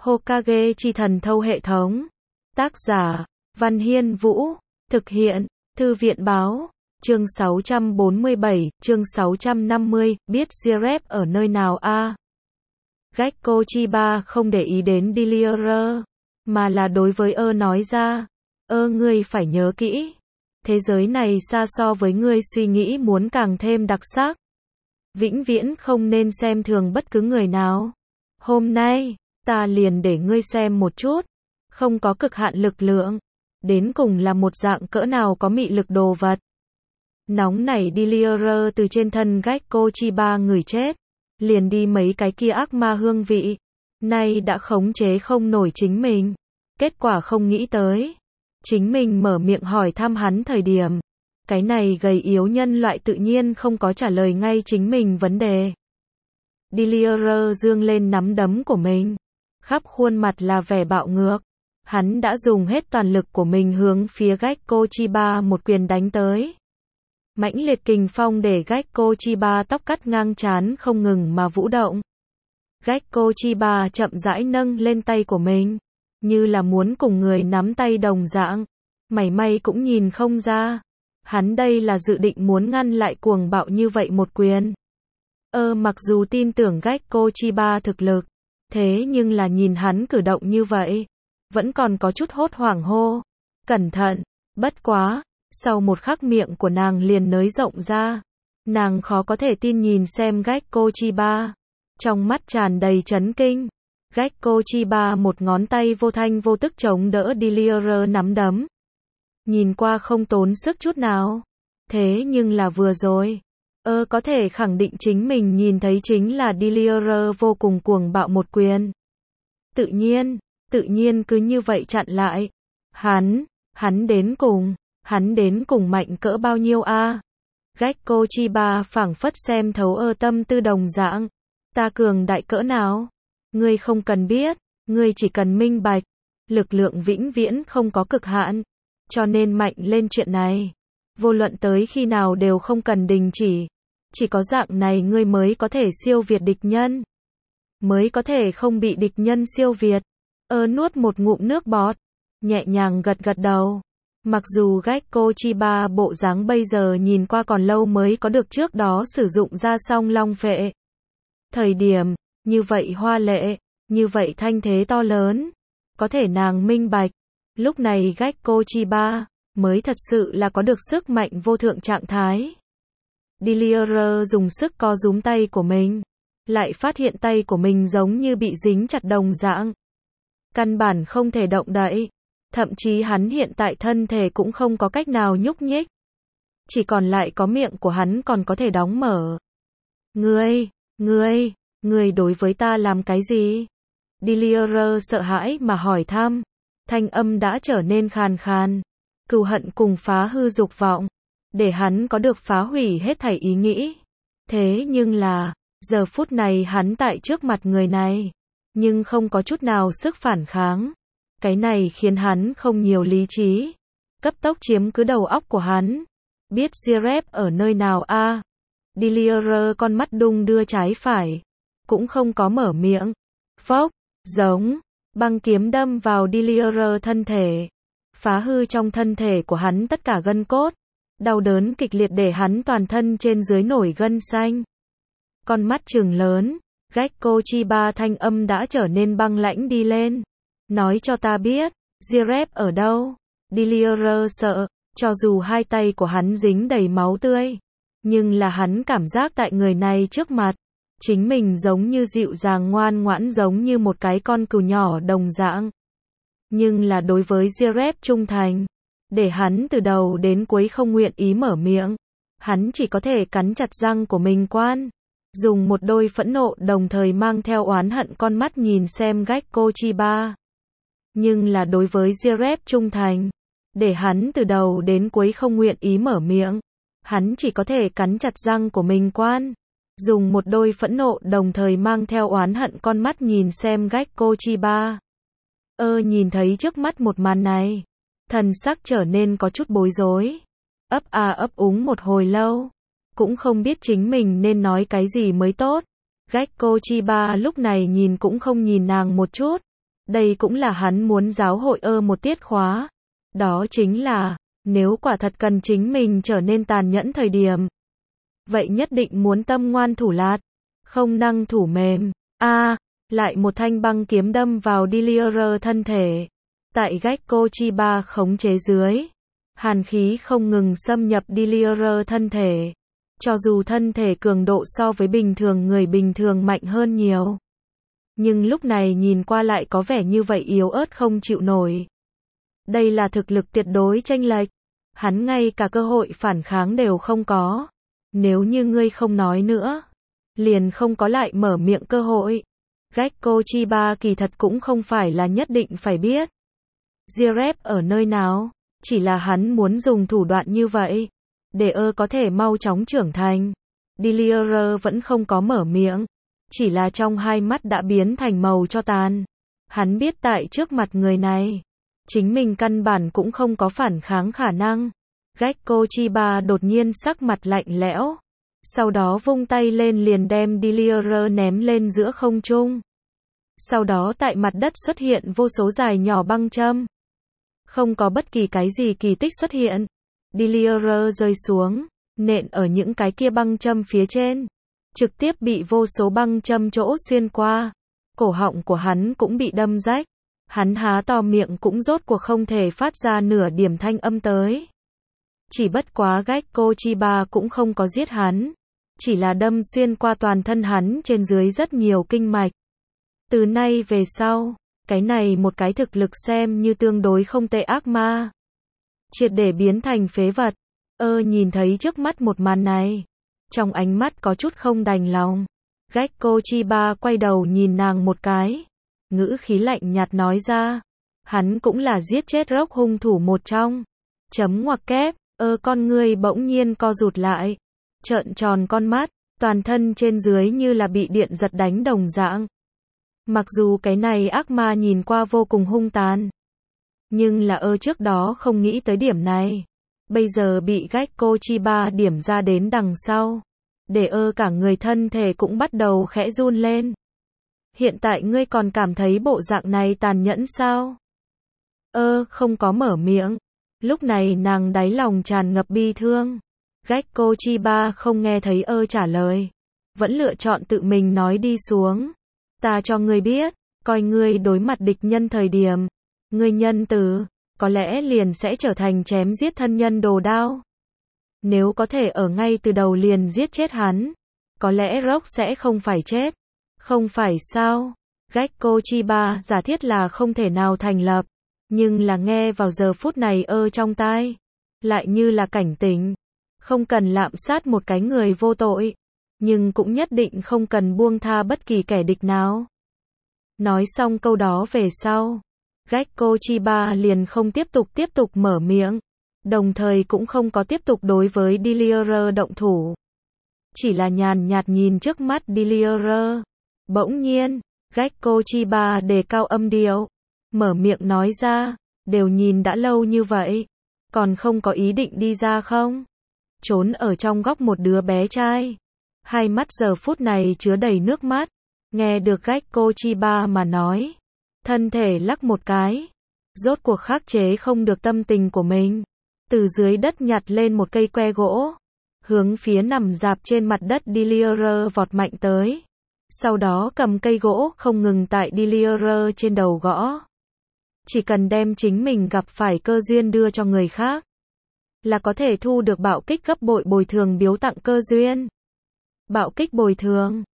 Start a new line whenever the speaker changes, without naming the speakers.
Hokage chi thần thâu hệ thống. Tác giả, Văn Hiên Vũ. Thực hiện, Thư viện báo. Chương 647, chương 650, biết Jiraiya ở nơi nào a? Gekko Chiba không để ý đến Dillier, mà là đối với nói ra. Ngươi phải nhớ kỹ. Thế giới này xa so với ngươi suy nghĩ muốn càng thêm đặc sắc. Vĩnh viễn không nên xem thường bất cứ người nào. Hôm nay, ta liền để ngươi xem một chút. Không có cực hạn lực lượng. Đến cùng là một dạng cỡ nào có mị lực đồ vật. Nóng nảy Dillier từ trên thân Gekko Chiba người chết. Liền đi mấy cái kia ác ma hương vị. Nay đã khống chế không nổi chính mình. Kết quả không nghĩ tới. Chính mình mở miệng hỏi thăm hắn thời điểm. Cái này gầy yếu nhân loại tự nhiên không có trả lời ngay chính mình vấn đề. Dillier dương lên nắm đấm của mình. Khắp khuôn mặt là vẻ bạo ngược. Hắn đã dùng hết toàn lực của mình hướng phía Gekko Chiba một quyền đánh tới. Mãnh liệt kình phong để Gekko Chiba tóc cắt ngang trán không ngừng mà vũ động. Gekko Chiba chậm rãi nâng lên tay của mình, như là muốn cùng người nắm tay đồng dạng. Mảy may cũng nhìn không ra. Hắn đây là dự định muốn ngăn lại cuồng bạo như vậy một quyền. Mặc dù tin tưởng Gekko Chiba thực lực, thế nhưng là nhìn hắn cử động như vậy, vẫn còn có chút hốt hoảng hô. Cẩn thận, bất quá. Sau một khắc miệng của nàng liền nới rộng ra. Nàng khó có thể tin nhìn xem Gekko Chiba. Trong mắt tràn đầy chấn kinh. Gekko Chiba một ngón tay vô thanh vô tức chống đỡ Dillier nắm đấm. Nhìn qua không tốn sức chút nào. Thế nhưng là vừa rồi. Có thể khẳng định chính mình nhìn thấy chính là Dillier vô cùng cuồng bạo một quyền. Tự nhiên cứ như vậy chặn lại. Hắn đến cùng mạnh cỡ bao nhiêu a? Gekko Chiba phảng phất xem thấu tâm tư đồng dạng. Ta cường đại cỡ nào? Ngươi không cần biết, ngươi chỉ cần minh bạch. Lực lượng vĩnh viễn không có cực hạn. Cho nên mạnh lên chuyện này. Vô luận tới khi nào đều không cần đình chỉ. Chỉ có dạng này ngươi mới có thể siêu việt địch nhân. Mới có thể không bị địch nhân siêu việt. Nuốt một ngụm nước bọt. Nhẹ nhàng gật gật đầu. Mặc dù Gekko Chiba bộ dáng bây giờ nhìn qua còn lâu mới có được trước đó sử dụng ra song long phệ. Thời điểm, như vậy hoa lệ, như vậy thanh thế to lớn. Có thể nàng minh bạch. Lúc này Gekko Chiba mới thật sự là có được sức mạnh vô thượng trạng thái. Dillier dùng sức co rúm tay của mình. Lại phát hiện tay của mình giống như bị dính chặt đồng dạng. Căn bản không thể động đậy. Thậm chí hắn hiện tại thân thể cũng không có cách nào nhúc nhích. Chỉ còn lại có miệng của hắn còn có thể đóng mở. Ngươi đối với ta làm cái gì? Dillier sợ hãi mà hỏi thăm. Thanh âm đã trở nên khàn khàn. Cừu hận cùng phá hư dục vọng. Để hắn có được phá hủy hết thảy ý nghĩ. Thế nhưng là, giờ phút này hắn tại trước mặt người này. Nhưng không có chút nào sức phản kháng. Cái này khiến hắn không nhiều lý trí. Cấp tốc chiếm cứ đầu óc của hắn. Biết Jiraiya ở nơi nào a? Dillier con mắt đung đưa trái phải. Cũng không có mở miệng. Phốc, giống. Băng kiếm đâm vào Dillier thân thể. Phá hư trong thân thể của hắn tất cả gân cốt. Đau đớn kịch liệt để hắn toàn thân trên dưới nổi gân xanh. Con mắt trừng lớn. Gekko Chiba thanh âm đã trở nên băng lãnh đi lên. Nói cho ta biết, Jiraiya ở đâu? Dillier sợ, cho dù hai tay của hắn dính đầy máu tươi. Nhưng là hắn cảm giác tại người này trước mặt. Chính mình giống như dịu dàng ngoan ngoãn giống như một cái con cừu nhỏ đồng dạng. Nhưng là đối với Jiraiya trung thành. Để hắn từ đầu đến cuối không nguyện ý mở miệng. Hắn chỉ có thể cắn chặt răng của mình quan. Dùng một đôi phẫn nộ đồng thời mang theo oán hận con mắt nhìn xem Gekko Chiba. Nhưng là đối với Jiraiya trung thành. Để hắn từ đầu đến cuối không nguyện ý mở miệng. Hắn chỉ có thể cắn chặt răng của mình quan. Dùng một đôi phẫn nộ đồng thời mang theo oán hận con mắt nhìn xem Gekko Chiba. Nhìn thấy trước mắt một màn này. Thần sắc trở nên có chút bối rối. Ấp úng một hồi lâu. Cũng không biết chính mình nên nói cái gì mới tốt. Gekko Chiba lúc này nhìn cũng không nhìn nàng một chút. Đây cũng là hắn muốn giáo hội một tiết khóa. Đó chính là, nếu quả thật cần chính mình trở nên tàn nhẫn thời điểm, vậy nhất định muốn tâm ngoan thủ lạt, không năng thủ mềm. Lại một thanh băng kiếm đâm vào Delirier thân thể. Tại Gekko Chiba khống chế dưới, hàn khí không ngừng xâm nhập Delirier thân thể. Cho dù thân thể cường độ so với người bình thường mạnh hơn nhiều, nhưng lúc này nhìn qua lại có vẻ như vậy yếu ớt không chịu nổi. Đây là thực lực tuyệt đối chênh lệch. Hắn ngay cả cơ hội phản kháng đều không có. Nếu như ngươi không nói nữa, liền không có lại mở miệng cơ hội. Gekko Chiba kỳ thật cũng không phải là nhất định phải biết Jirep ở nơi nào, chỉ là hắn muốn dùng thủ đoạn như vậy để có thể mau chóng trưởng thành. Delirier vẫn không có mở miệng, chỉ là trong hai mắt đã biến thành màu cho tàn. Hắn biết tại trước mặt người này, chính mình căn bản cũng không có phản kháng khả năng. Gekko Chiba đột nhiên sắc mặt lạnh lẽo, sau đó vung tay lên liền đem Delirier ném lên giữa không trung. Sau đó tại mặt đất xuất hiện vô số dài nhỏ băng châm. Không có bất kỳ cái gì kỳ tích xuất hiện. Delirier rơi xuống, nện ở những cái kia băng châm phía trên, trực tiếp bị vô số băng châm chỗ xuyên qua. Cổ họng của hắn cũng bị đâm rách. Hắn há to miệng cũng rốt cuộc không thể phát ra nửa điểm thanh âm tới. Chỉ bất quá Gekko Chiba cũng không có giết hắn, chỉ là đâm xuyên qua toàn thân hắn trên dưới rất nhiều kinh mạch. Từ nay về sau, cái này một cái thực lực xem như tương đối không tệ ác ma, triệt để biến thành phế vật. Nhìn thấy trước mắt một màn này, trong ánh mắt có chút không đành lòng. Gekko Chiba quay đầu nhìn nàng một cái, ngữ khí lạnh nhạt nói ra, hắn cũng là giết chết Rock hung thủ một trong. Chấm ngoặc kép, con ngươi bỗng nhiên co rụt lại, trợn tròn con mắt, toàn thân trên dưới như là bị điện giật đánh đồng dạng. Mặc dù cái này ác ma nhìn qua vô cùng hung tàn, nhưng là trước đó không nghĩ tới điểm này. Bây giờ bị Gekko Chiba điểm ra đến đằng sau, để cả người thân thể cũng bắt đầu khẽ run lên. Hiện tại ngươi còn cảm thấy bộ dạng này tàn nhẫn sao? Không có mở miệng. Lúc này nàng đáy lòng tràn ngập bi thương. Gekko Chiba không nghe thấy trả lời, vẫn lựa chọn tự mình nói đi xuống. Ta cho ngươi biết, coi ngươi đối mặt địch nhân thời điểm, ngươi nhân từ, có lẽ liền sẽ trở thành chém giết thân nhân đồ đao. Nếu có thể ở ngay từ đầu liền giết chết hắn, có lẽ Rock sẽ không phải chết. Không phải sao? Gekko Chiba giả thiết là không thể nào thành lập, nhưng là nghe vào giờ phút này trong tai, lại như là cảnh tỉnh. Không cần lạm sát một cái người vô tội, nhưng cũng nhất định không cần buông tha bất kỳ kẻ địch nào. Nói xong câu đó về sau, Gekko Chiba liền không tiếp tục mở miệng, đồng thời cũng không có tiếp tục đối với Delirier động thủ. Chỉ là nhàn nhạt nhìn trước mắt Delirier. Bỗng nhiên, Gekko Chiba đề cao âm điệu, mở miệng nói ra, đều nhìn đã lâu như vậy, còn không có ý định đi ra không? Trốn ở trong góc một đứa bé trai, hai mắt giờ phút này chứa đầy nước mắt, nghe được Gekko Chiba mà nói, thân thể lắc một cái, rốt cuộc khắc chế không được tâm tình của mình, từ dưới đất nhặt lên một cây que gỗ, hướng phía nằm rạp trên mặt đất Delirier vọt mạnh tới. Sau đó cầm cây gỗ không ngừng tại Delirier trên đầu gõ. Chỉ cần đem chính mình gặp phải cơ duyên đưa cho người khác, là có thể thu được bạo kích gấp bội bồi thường biếu tặng cơ duyên. Bạo kích bồi thường,